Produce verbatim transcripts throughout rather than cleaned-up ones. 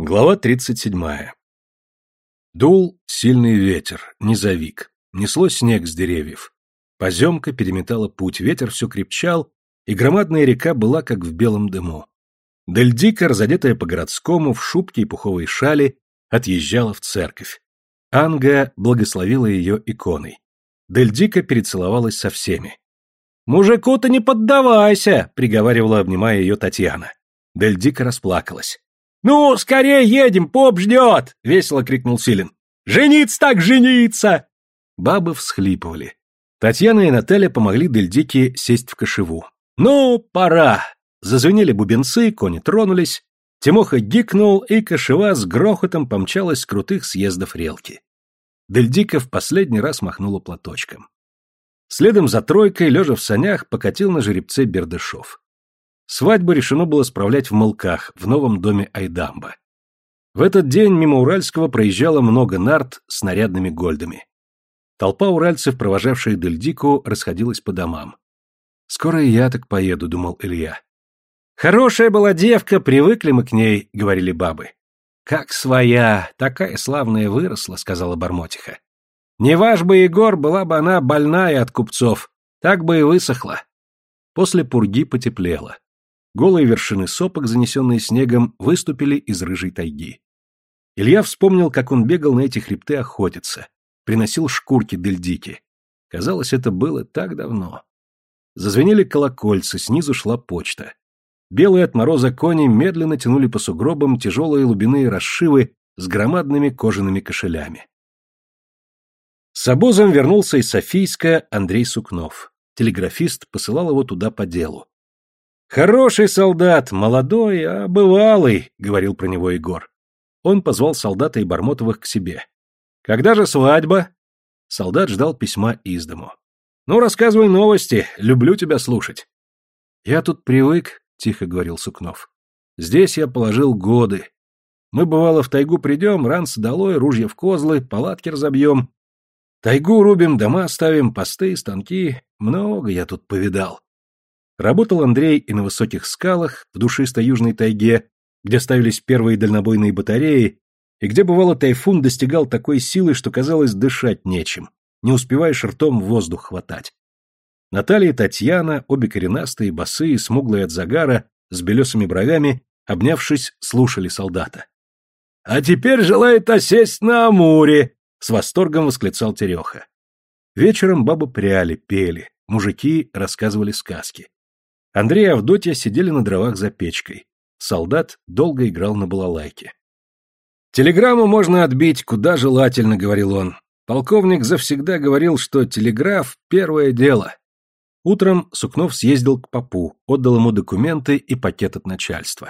Глава тридцать седьмая. Дул сильный ветер, низовик. Несло снег с деревьев. Поземка переметала путь, ветер все крепчал, и громадная река была как в белом дыму. Дель Дико, разодетая по-городскому, в шубке и пуховой шали, отъезжала в церковь. Анга благословила ее иконой. Дель Дико перецеловалась со всеми. «Мужику-то не поддавайся!» — приговаривала, обнимая ее Татьяна. Дель Дико расплакалась. «Ну, скорее едем, поп ждет!» — весело крикнул Силин. «Жениться так жениться!» Бабы всхлипывали. Татьяна и Наталья помогли Дель Дике сесть в кошеву. «Ну, пора!» Зазвенели бубенцы, кони тронулись. Тимоха гикнул, и кошева с грохотом помчалась с крутых съездов релки. Дель Дико в последний раз махнула платочком. Следом за тройкой, лежа в санях, покатил на жеребце Бердышев. Свадьбу решено было справлять в Мылках, в новом доме Айдамба. В этот день мимо Уральского проезжало много нарт с нарядными гольдами. Толпа уральцев, провожавших Дель Дико, расходилась по домам. «Скоро и я так поеду», — думал Илья. «Хорошая была девка, привыкли мы к ней», — говорили бабы. «Как своя, такая славная выросла», — сказала Бармотиха. «Не ваш бы, Егор, была бы она больная от купцов, так бы и высохла». После пурги потеплело. Голые вершины сопок, занесенные снегом, выступили из рыжей тайги. Илья вспомнил, как он бегал на эти хребты охотиться, приносил шкурки Дель Дике. Казалось, это было так давно. Зазвенели колокольцы, снизу шла почта. Белые от мороза кони медленно тянули по сугробам тяжелые лубяные расшивы с громадными кожаными кошелями. С обозом вернулся из Софийска Андрей Сукнов. Телеграфист посылал его туда по делу. «Хороший солдат, молодой, а бывалый», — говорил про него Егор. Он позвал солдата и Бармотовых к себе. «Когда же свадьба?» Солдат ждал письма из дому. «Ну, рассказывай новости, люблю тебя слушать». «Я тут привык», — тихо говорил Сукнов. «Здесь я положил годы. Мы, бывало, в тайгу придем, ранцы долой, ружья в козлы, палатки разобьем. Тайгу рубим, дома ставим, посты, станки. Много я тут повидал». Работал Андрей и на высоких скалах, в душистой южной тайге, где ставились первые дальнобойные батареи, и где, бывало, тайфун достигал такой силы, что, казалось, дышать нечем, не успеваешь ртом воздух хватать. Наталья и Татьяна, обе коренастые, босые, смуглые от загара, с белесыми бровями, обнявшись, слушали солдата. «А теперь желает осесть на Амуре!» — с восторгом восклицал Тереха. Вечером бабы пряли, пели, мужики рассказывали сказки. Андрей и Авдотья сидели на дровах за печкой. Солдат долго играл на балалайке. «Телеграмму можно отбить, куда желательно», — говорил он. Полковник завсегда говорил, что телеграф — первое дело. Утром Сукнов съездил к попу, отдал ему документы и пакет от начальства.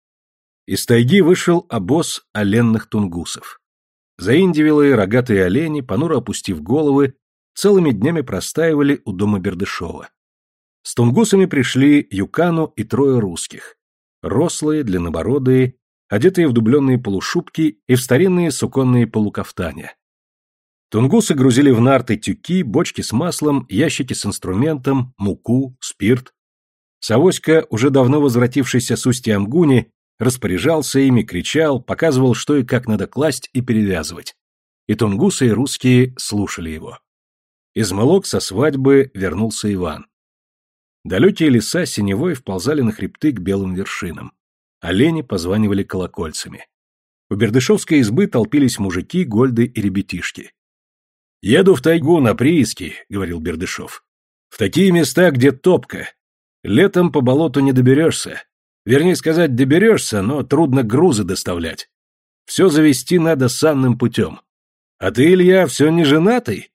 Из тайги вышел обоз оленных тунгусов. Заиндивелые рогатые олени, понуро опустив головы, целыми днями простаивали у дома Бердышева. С тунгусами пришли Юкану и трое русских. Рослые, длиннобородые, одетые в дубленные полушубки и в старинные суконные полукафтания. Тунгусы грузили в нарты тюки, бочки с маслом, ящики с инструментом, муку, спирт. Савоська, уже давно возвратившийся с устья Амгуни, распоряжался ими, кричал, показывал, что и как надо класть и перевязывать. И тунгусы, и русские слушали его. Из Мылок со свадьбы вернулся Иван. Далекие леса синевой вползали на хребты к белым вершинам. Олени позванивали колокольцами. У бердышевской избы толпились мужики, гольды и ребятишки. «Еду в тайгу на прииски», — говорил Бердышев. «В такие места, где топка. Летом по болоту не доберешься. Вернее сказать, доберешься, но трудно грузы доставлять. Все завести надо санным путем. А ты, Илья, все не женатый?»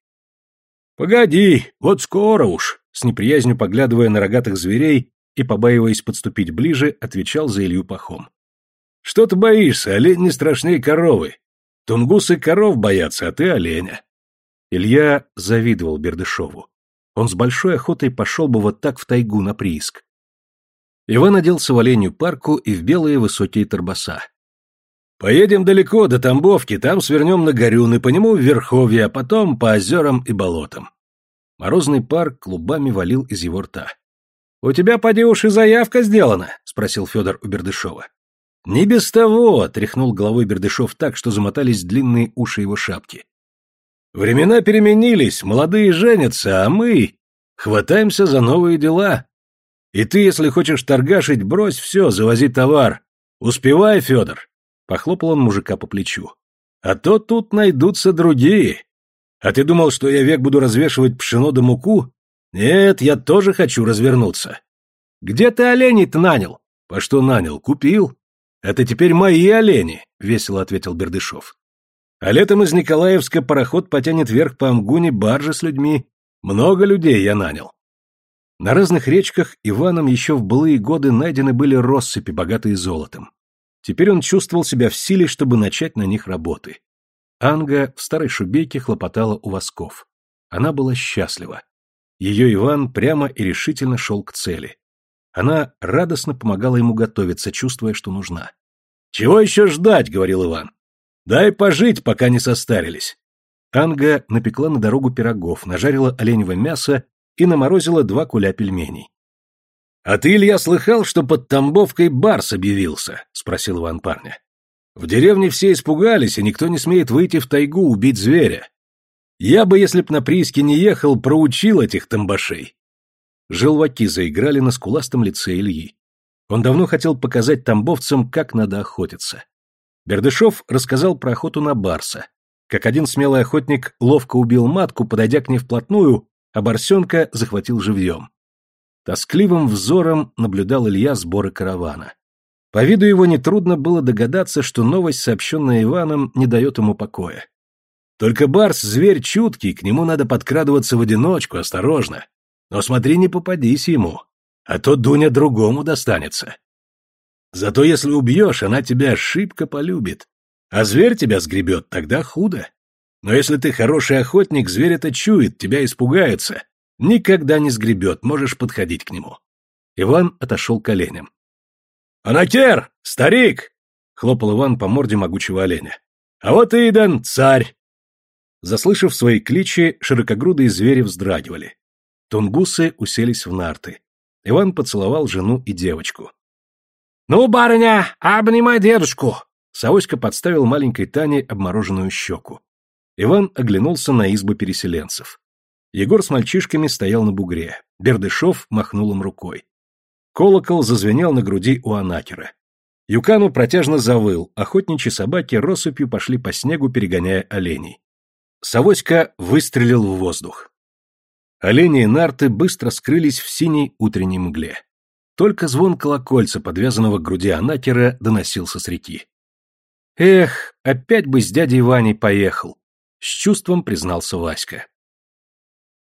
«Погоди, вот скоро уж», — с неприязнью поглядывая на рогатых зверей и побаиваясь подступить ближе, отвечал за Илью Пахом. «Что ты боишься, олень не страшнее коровы. Тунгусы коров боятся, а ты оленя». Илья завидовал Бердышеву. Он с большой охотой пошел бы вот так в тайгу на прииск. Иван оделся в оленью парку и в белые высокие торбоса. «Поедем далеко, до Тамбовки, там свернем на Горюн и по нему в Верховье, а потом по озерам и болотам». Морозный пар клубами валил из его рта. «У тебя, поди уж, и заявка сделана?» — спросил Федор у Бердышева. Не без того, тряхнул головой Бердышев так, что замотались длинные уши его шапки. Времена переменились, молодые женятся, а мы хватаемся за новые дела. И ты, если хочешь торгашить, брось все, завози товар. Успевай, Федор. Похлопал он мужика по плечу. А то тут найдутся другие. А ты думал, что я век буду развешивать пшено да муку? Нет, я тоже хочу развернуться. Где ты оленей-то нанял? По что нанял? Купил. Это теперь мои олени, весело ответил Бердышев. А летом из Николаевска пароход потянет вверх по Амгуне баржи с людьми. Много людей я нанял. На разных речках Иваном еще в былые годы найдены были россыпи, богатые золотом. Теперь он чувствовал себя в силе, чтобы начать на них работы. Анга в старой шубейке хлопотала у восков. Она была счастлива. Ее Иван прямо и решительно шел к цели. Она радостно помогала ему готовиться, чувствуя, что нужна. «Чего еще ждать?» — говорил Иван. «Дай пожить, пока не состарились». Анга напекла на дорогу пирогов, нажарила оленевое мясо и наморозила два куля пельменей. «А ты, Илья, слыхал, что под Тамбовкой барс объявился?» — спросил Иван парня. «В деревне все испугались, и никто не смеет выйти в тайгу убить зверя. Я бы, если б на прииски не ехал, проучил этих тамбашей». Желваки заиграли на скуластом лице Ильи. Он давно хотел показать тамбовцам, как надо охотиться. Бердышев рассказал про охоту на барса, как один смелый охотник ловко убил матку, подойдя к ней вплотную, а барсенка захватил живьем. Тоскливым взором наблюдал Илья сборы каравана. По виду его нетрудно было догадаться, что новость, сообщенная Иваном, не дает ему покоя. Только барс — зверь чуткий, к нему надо подкрадываться в одиночку, осторожно. Но смотри, не попадись ему, а то Дуня другому достанется. Зато если убьешь, она тебя шибко полюбит, а зверь тебя сгребет, тогда худо. Но если ты хороший охотник, зверь это чует, тебя испугается, никогда не сгребет, можешь подходить к нему. Иван отошел к оленям. «Анакер! Старик!» — хлопал Иван по морде могучего оленя. «А вот и Идан, царь!» Заслышав свои кличи, широкогрудые звери вздрагивали. Тунгусы уселись в нарты. Иван поцеловал жену и девочку. «Ну, барыня, обнимай дедушку!» Савоська подставил маленькой Тане обмороженную щеку. Иван оглянулся на избы переселенцев. Егор с мальчишками стоял на бугре. Бердышев махнул им рукой. Колокол зазвенел на груди у Анакера. Юкану протяжно завыл, охотничьи собаки россыпью пошли по снегу, перегоняя оленей. Савоська выстрелил в воздух. Олени и нарты быстро скрылись в синей утренней мгле. Только звон колокольца, подвязанного к груди Анакера, доносился с реки. «Эх, опять бы с дядей Ваней поехал», — с чувством признался Васька.